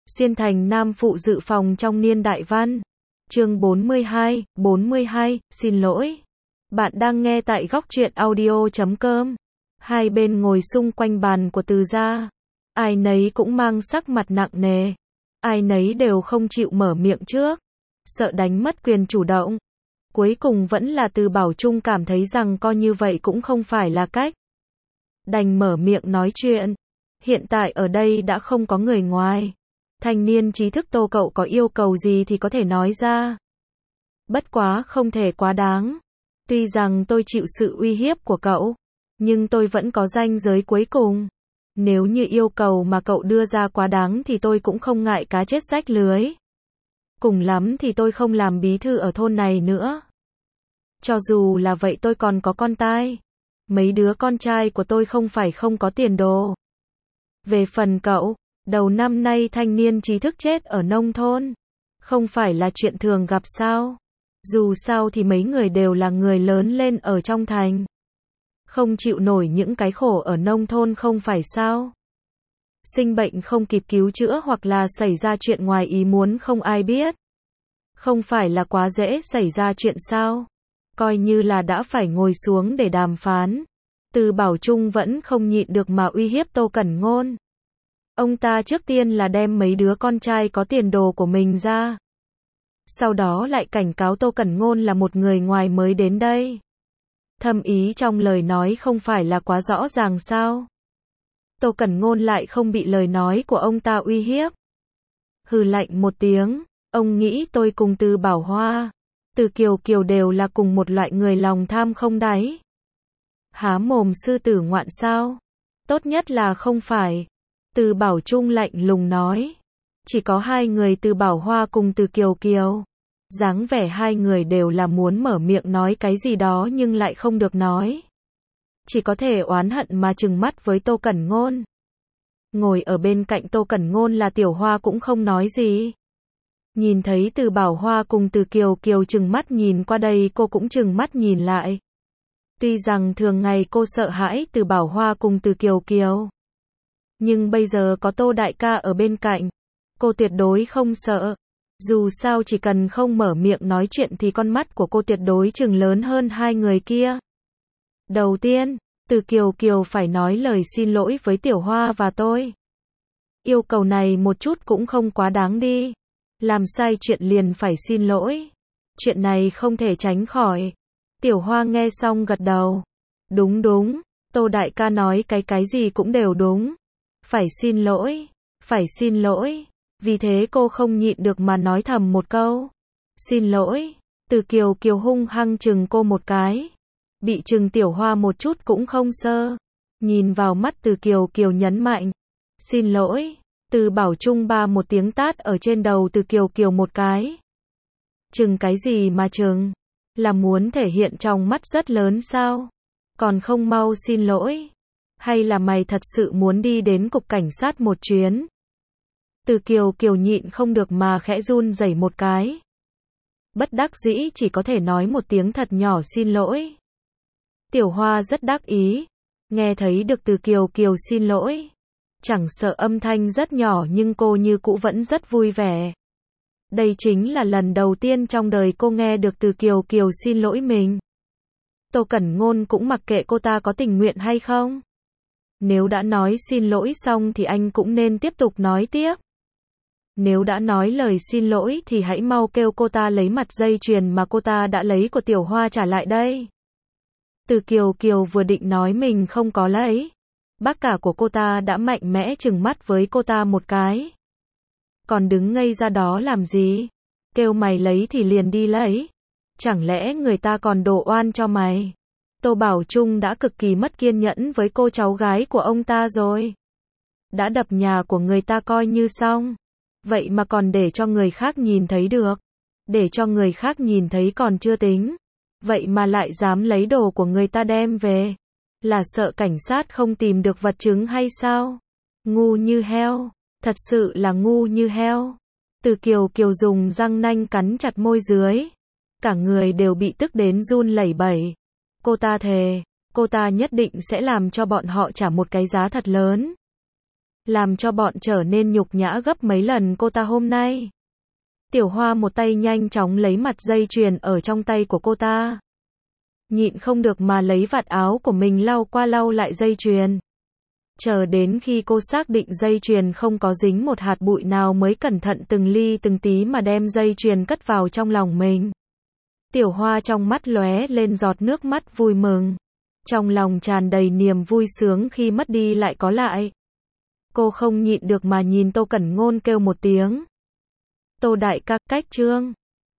Xuyên thành nam phụ dự phòng trong niên đại văn. Chương 42, xin lỗi. Bạn đang nghe tại góc truyện audio.com. Hai bên ngồi xung quanh bàn của Từ gia. Ai nấy cũng mang sắc mặt nặng nề. Ai nấy đều không chịu mở miệng trước. Sợ đánh mất quyền chủ động. Cuối cùng vẫn là Từ Bảo Trung cảm thấy rằng coi như vậy cũng không phải là cách. Đành mở miệng nói chuyện. Hiện tại ở đây đã không có người ngoài. Thanh niên trí thức Tô cậu có yêu cầu gì thì có thể nói ra. Bất quá không thể quá đáng. Tuy rằng tôi chịu sự uy hiếp của cậu, nhưng tôi vẫn có ranh giới cuối cùng. Nếu như yêu cầu mà cậu đưa ra quá đáng thì tôi cũng không ngại cá chết rách lưới. Cùng lắm thì tôi không làm bí thư ở thôn này nữa. Cho dù là vậy tôi còn có con tai. Mấy đứa con trai của tôi không phải không có tiền đồ. Về phần cậu, đầu năm nay thanh niên trí thức chết ở nông thôn. Không phải là chuyện thường gặp sao? Dù sao thì mấy người đều là người lớn lên ở trong thành. Không chịu nổi những cái khổ ở nông thôn không phải sao? Sinh bệnh không kịp cứu chữa hoặc là xảy ra chuyện ngoài ý muốn không ai biết. Không phải là quá dễ xảy ra chuyện sao? Coi như là đã phải ngồi xuống để đàm phán. Từ Bảo Trung vẫn không nhịn được mà uy hiếp Tô Cẩn Ngôn. Ông ta trước tiên là đem mấy đứa con trai có tiền đồ của mình ra. Sau đó lại cảnh cáo Tô Cẩn Ngôn là một người ngoài mới đến đây. Thâm ý trong lời nói không phải là quá rõ ràng sao? Tô Cẩn Ngôn lại không bị lời nói của ông ta uy hiếp. Hừ lạnh một tiếng, ông nghĩ tôi cùng Từ Bảo Hoa, Từ Kiều Kiều đều là cùng một loại người lòng tham không đáy. Há mồm sư tử ngoạn sao? Tốt nhất là không phải. Từ Bảo Trung lạnh lùng nói. Chỉ có hai người Từ Bảo Hoa cùng Từ Kiều Kiều. Dáng vẻ hai người đều là muốn mở miệng nói cái gì đó nhưng lại không được nói. Chỉ có thể oán hận mà trừng mắt với Tô Cẩn Ngôn. Ngồi ở bên cạnh Tô Cẩn Ngôn là Tiểu Hoa cũng không nói gì. Nhìn thấy Từ Bảo Hoa cùng Từ Kiều Kiều trừng mắt nhìn qua đây cô cũng trừng mắt nhìn lại. Tuy rằng thường ngày cô sợ hãi Từ Bảo Hoa cùng Từ Kiều Kiều. Nhưng bây giờ có Tô đại ca ở bên cạnh. Cô tuyệt đối không sợ. Dù sao chỉ cần không mở miệng nói chuyện thì con mắt của cô tuyệt đối chừng lớn hơn hai người kia. Đầu tiên, Từ Kiều Kiều phải nói lời xin lỗi với Tiểu Hoa và tôi. Yêu cầu này một chút cũng không quá đáng đi. Làm sai chuyện liền phải xin lỗi. Chuyện này không thể tránh khỏi. Tiểu Hoa nghe xong gật đầu. Đúng đúng, Tô đại ca nói cái gì cũng đều đúng. Phải xin lỗi, phải xin lỗi. Vì thế cô không nhịn được mà nói thầm một câu. Xin lỗi. Từ Kiều Kiều hung hăng chừng cô một cái. Bị chừng Tiểu Hoa một chút cũng không sơ. Nhìn vào mắt Từ Kiều Kiều nhấn mạnh. Xin lỗi. Từ Bảo Trung ba một tiếng tát ở trên đầu Từ Kiều Kiều một cái. Chừng cái gì mà chừng? Là muốn thể hiện trong mắt rất lớn sao? Còn không mau xin lỗi? Hay là mày thật sự muốn đi đến cục cảnh sát một chuyến? Từ Kiều Kiều nhịn không được mà khẽ run rẩy một cái. Bất đắc dĩ chỉ có thể nói một tiếng thật nhỏ xin lỗi. Tiểu Hoa rất đắc ý. Nghe thấy được Từ Kiều Kiều xin lỗi. Chẳng sợ âm thanh rất nhỏ nhưng cô như cũ vẫn rất vui vẻ. Đây chính là lần đầu tiên trong đời cô nghe được Từ Kiều Kiều xin lỗi mình. Tô Cẩn Ngôn cũng mặc kệ cô ta có tình nguyện hay không. Nếu đã nói xin lỗi xong thì anh cũng nên tiếp tục nói tiếp. Nếu đã nói lời xin lỗi thì hãy mau kêu cô ta lấy mặt dây chuyền mà cô ta đã lấy của Tiểu Hoa trả lại đây. Từ Kiều Kiều vừa định nói mình không có lấy. Bác cả của cô ta đã mạnh mẽ trừng mắt với cô ta một cái. Còn đứng ngây ra đó làm gì? Kêu mày lấy thì liền đi lấy. Chẳng lẽ người ta còn đổ oan cho mày? Tô Bảo Trung đã cực kỳ mất kiên nhẫn với cô cháu gái của ông ta rồi. Đã đập nhà của người ta coi như xong. Vậy mà còn để cho người khác nhìn thấy được. Để cho người khác nhìn thấy còn chưa tính. Vậy mà lại dám lấy đồ của người ta đem về. Là sợ cảnh sát không tìm được vật chứng hay sao? Ngu như heo. Thật sự là ngu như heo. Từ Kiều Kiều dùng răng nanh cắn chặt môi dưới. Cả người đều bị tức đến run lẩy bẩy. Cô ta thề, cô ta nhất định sẽ làm cho bọn họ trả một cái giá thật lớn. làm cho bọn trở nên nhục nhã gấp mấy lần cô ta hôm nay. Tiểu Hoa một tay nhanh chóng lấy mặt dây chuyền ở trong tay của cô ta. Nhịn không được mà lấy vạt áo của mình lau qua lau lại dây chuyền. Chờ đến khi cô xác định dây chuyền không có dính một hạt bụi nào mới cẩn thận từng ly từng tí mà đem dây chuyền cất vào trong lòng mình. Tiểu Hoa trong mắt lóe lên giọt nước mắt vui mừng. Trong lòng tràn đầy niềm vui sướng khi mất đi lại có lại. Cô không nhịn được mà nhìn Tô Cẩn Ngôn kêu một tiếng. Tô đại ca, cách Trương.